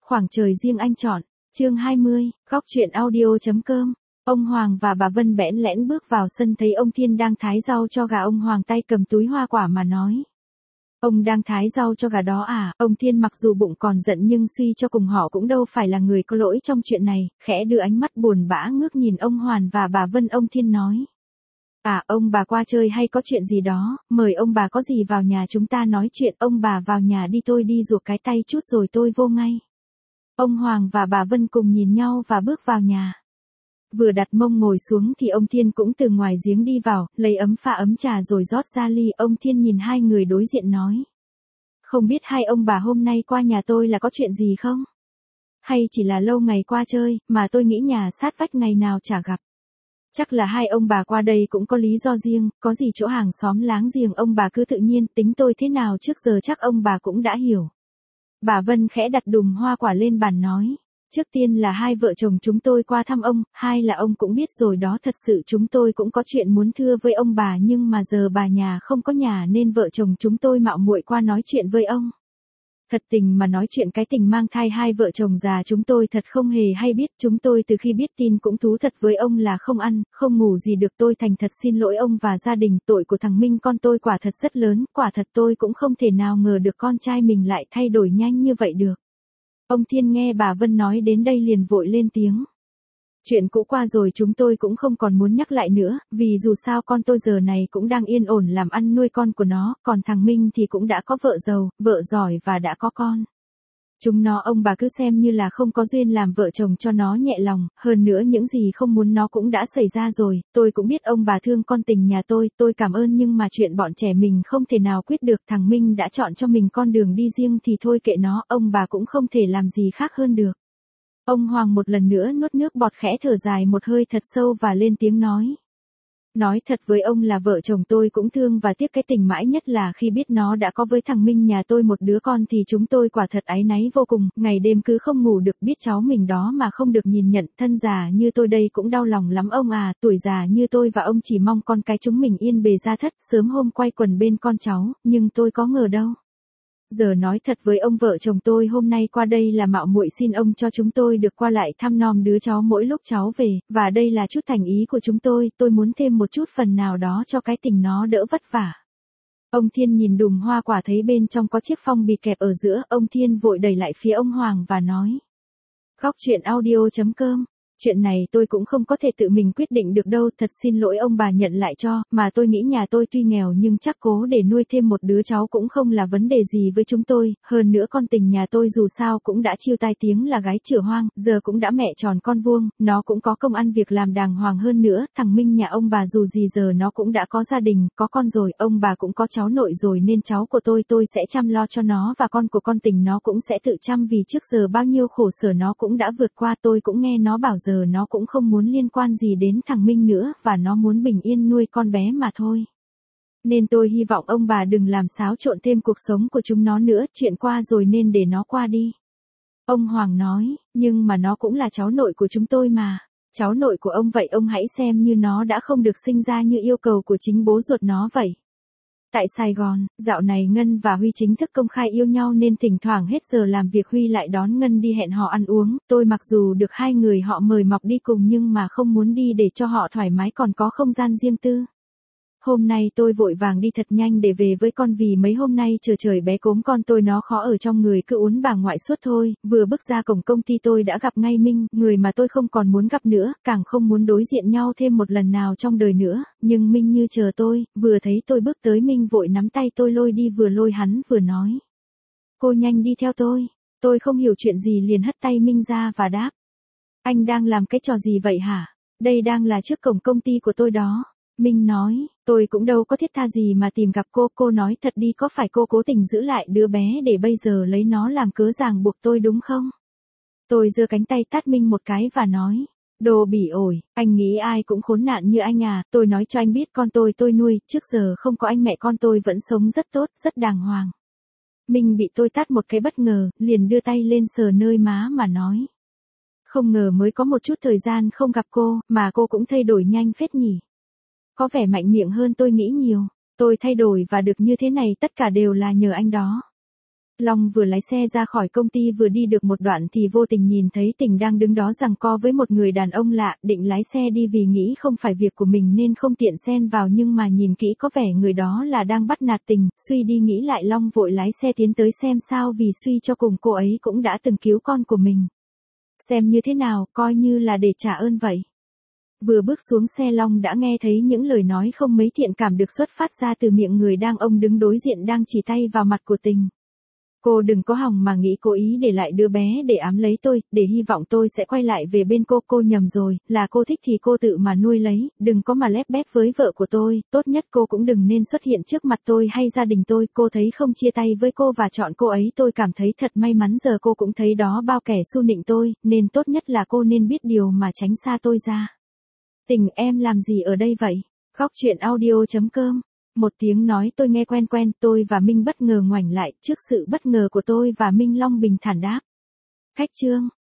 Khoảng trời riêng anh chọn, chương 20, góc truyện audio.com. Ông Hoàng và bà Vân bẽn lẽn bước vào sân thấy ông Thiên đang thái rau cho gà. Ông Hoàng tay cầm túi hoa quả mà nói. Ông đang thái rau cho gà đó à? Ông Thiên mặc dù bụng còn giận nhưng suy cho cùng họ cũng đâu phải là người có lỗi trong chuyện này, khẽ đưa ánh mắt buồn bã ngước nhìn ông Hoàn và bà Vân. Ông Thiên nói. À, ông bà qua chơi hay có chuyện gì đó, mời ông bà có gì vào nhà chúng ta nói chuyện. Ông bà vào nhà đi, tôi đi ruộc cái tay chút rồi tôi vô ngay. Ông Hoàng và bà Vân cùng nhìn nhau và bước vào nhà. Vừa đặt mông ngồi xuống thì ông Thiên cũng từ ngoài giếng đi vào, lấy ấm pha ấm trà rồi rót ra ly. Ông Thiên nhìn hai người đối diện nói. Không biết hai ông bà hôm nay qua nhà tôi là có chuyện gì không? Hay chỉ là lâu ngày qua chơi, mà tôi nghĩ nhà sát vách ngày nào chả gặp. Chắc là hai ông bà qua đây cũng có lý do riêng, có gì chỗ hàng xóm láng giềng ông bà cứ tự nhiên tính tôi thế nào trước giờ chắc ông bà cũng đã hiểu. Bà Vân khẽ đặt đùm hoa quả lên bàn nói. Trước tiên là hai vợ chồng chúng tôi qua thăm ông, hai là ông cũng biết rồi đó, thật sự chúng tôi cũng có chuyện muốn thưa với ông bà nhưng mà giờ bà nhà không có nhà nên vợ chồng chúng tôi mạo muội qua nói chuyện với ông. Thật tình mà nói chuyện cái tình mang thai hai vợ chồng già chúng tôi thật không hề hay biết, chúng tôi từ khi biết tin cũng thú thật với ông là không ăn, không ngủ gì được. Tôi thành thật xin lỗi ông và gia đình, tội của thằng Minh con tôi quả thật rất lớn, quả thật tôi cũng không thể nào ngờ được con trai mình lại thay đổi nhanh như vậy được. Ông Thiên nghe bà Vân nói đến đây liền vội lên tiếng. Chuyện cũ qua rồi chúng tôi cũng không còn muốn nhắc lại nữa, vì dù sao con tôi giờ này cũng đang yên ổn làm ăn nuôi con của nó, còn thằng Minh thì cũng đã có vợ giàu, vợ giỏi và đã có con. Chúng nó ông bà cứ xem như là không có duyên làm vợ chồng cho nó nhẹ lòng, hơn nữa những gì không muốn nó cũng đã xảy ra rồi, tôi cũng biết ông bà thương con tình nhà tôi cảm ơn nhưng mà chuyện bọn trẻ mình không thể nào quyết được, thằng Minh đã chọn cho mình con đường đi riêng thì thôi kệ nó, ông bà cũng không thể làm gì khác hơn được. Ông Hoàng một lần nữa nuốt nước bọt khẽ thở dài một hơi thật sâu và lên tiếng nói. Nói thật với ông là vợ chồng tôi cũng thương và tiếc cái tình mãi nhất là khi biết nó đã có với thằng Minh nhà tôi một đứa con thì chúng tôi quả thật áy náy vô cùng, ngày đêm cứ không ngủ được, biết cháu mình đó mà không được nhìn nhận, thân già như tôi đây cũng đau lòng lắm ông à, tuổi già như tôi và ông chỉ mong con cái chúng mình yên bề gia thất, sớm hôm quay quần bên con cháu, nhưng tôi có ngờ đâu. Giờ nói thật với ông vợ chồng tôi hôm nay qua đây là mạo muội xin ông cho chúng tôi được qua lại thăm nom đứa cháu mỗi lúc cháu về, và đây là chút thành ý của chúng tôi muốn thêm một chút phần nào đó cho cái tình nó đỡ vất vả. Ông Thiên nhìn đùm hoa quả thấy bên trong có chiếc phong bì kẹp ở giữa, ông Thiên vội đẩy lại phía ông Hoàng và nói. Góc truyện audio.com. Chuyện này tôi cũng không có thể tự mình quyết định được đâu, thật xin lỗi ông bà nhận lại cho, mà tôi nghĩ nhà tôi tuy nghèo nhưng chắc cố để nuôi thêm một đứa cháu cũng không là vấn đề gì với chúng tôi, hơn nữa con tình nhà tôi dù sao cũng đã chiêu tai tiếng là gái chửa hoang, giờ cũng đã mẹ tròn con vuông, nó cũng có công ăn việc làm đàng hoàng hơn nữa, thằng Minh nhà ông bà dù gì giờ nó cũng đã có gia đình, có con rồi, ông bà cũng có cháu nội rồi nên cháu của tôi sẽ chăm lo cho nó và con của con tình nó cũng sẽ tự chăm vì trước giờ bao nhiêu khổ sở nó cũng đã vượt qua, tôi cũng nghe nó bảo giờ nó cũng không muốn liên quan gì đến thằng Minh nữa và nó muốn bình yên nuôi con bé mà thôi. Nên tôi hy vọng ông bà đừng làm xáo trộn thêm cuộc sống của chúng nó nữa, chuyện qua rồi nên để nó qua đi. Ông Hoàng nói, nhưng mà nó cũng là cháu nội của chúng tôi mà. Cháu nội của ông vậy ông hãy xem như nó đã không được sinh ra như yêu cầu của chính bố ruột nó vậy. Tại Sài Gòn, dạo này Ngân và Huy chính thức công khai yêu nhau nên thỉnh thoảng hết giờ làm việc Huy lại đón Ngân đi hẹn hò ăn uống, tôi mặc dù được hai người họ mời mọc đi cùng nhưng mà không muốn đi để cho họ thoải mái còn có không gian riêng tư. Hôm nay tôi vội vàng đi thật nhanh để về với con vì mấy hôm nay trời bé cốm con tôi nó khó ở trong người cứ uốn bà ngoại suốt thôi, vừa bước ra cổng công ty tôi đã gặp ngay Minh, người mà tôi không còn muốn gặp nữa, càng không muốn đối diện nhau thêm một lần nào trong đời nữa, nhưng Minh như chờ tôi, vừa thấy tôi bước tới Minh vội nắm tay tôi lôi đi vừa lôi hắn vừa nói. Cô nhanh đi theo tôi không hiểu chuyện gì liền hất tay Minh ra và đáp. Anh đang làm cái trò gì vậy hả? Đây đang là trước cổng công ty của tôi đó. Minh nói, tôi cũng đâu có thiết tha gì mà tìm gặp cô nói thật đi có phải cô cố tình giữ lại đứa bé để bây giờ lấy nó làm cớ ràng buộc tôi đúng không? Tôi giơ cánh tay tát Minh một cái và nói, đồ bỉ ổi, anh nghĩ ai cũng khốn nạn như anh à, tôi nói cho anh biết con tôi nuôi, trước giờ không có anh mẹ con tôi vẫn sống rất tốt, rất đàng hoàng. Minh bị tôi tát một cái bất ngờ, liền đưa tay lên sờ nơi má mà nói. Không ngờ mới có một chút thời gian không gặp cô, mà cô cũng thay đổi nhanh phết nhỉ. Có vẻ mạnh miệng hơn tôi nghĩ nhiều, tôi thay đổi và được như thế này tất cả đều là nhờ anh đó. Long vừa lái xe ra khỏi công ty vừa đi được một đoạn thì vô tình nhìn thấy Tình đang đứng đó giằng co với một người đàn ông lạ, định lái xe đi vì nghĩ không phải việc của mình nên không tiện xen vào, nhưng mà nhìn kỹ có vẻ người đó là đang bắt nạt Tình, suy đi nghĩ lại Long vội lái xe tiến tới xem sao, vì suy cho cùng cô ấy cũng đã từng cứu con của mình. Xem như thế nào, coi như là để trả ơn vậy. Vừa bước xuống xe Long đã nghe thấy những lời nói không mấy thiện cảm được xuất phát ra từ miệng người đàn ông đứng đối diện đang chỉ tay vào mặt của Tình. Cô đừng có hòng mà nghĩ cố ý để lại đứa bé để ám lấy tôi, để hy vọng tôi sẽ quay lại về bên cô nhầm rồi, là cô thích thì cô tự mà nuôi lấy, đừng có mà lép bép với vợ của tôi, tốt nhất cô cũng đừng nên xuất hiện trước mặt tôi hay gia đình tôi, cô thấy không chia tay với cô và chọn cô ấy tôi cảm thấy thật may mắn, giờ cô cũng thấy đó bao kẻ xu nịnh tôi, nên tốt nhất là cô nên biết điều mà tránh xa tôi ra. Tình em làm gì ở đây vậy? Khóc chuyện audio.com. Một tiếng nói tôi nghe quen quen, tôi và Minh bất ngờ ngoảnh lại, trước sự bất ngờ của tôi và Minh Long bình thản đáp. Khách Trương,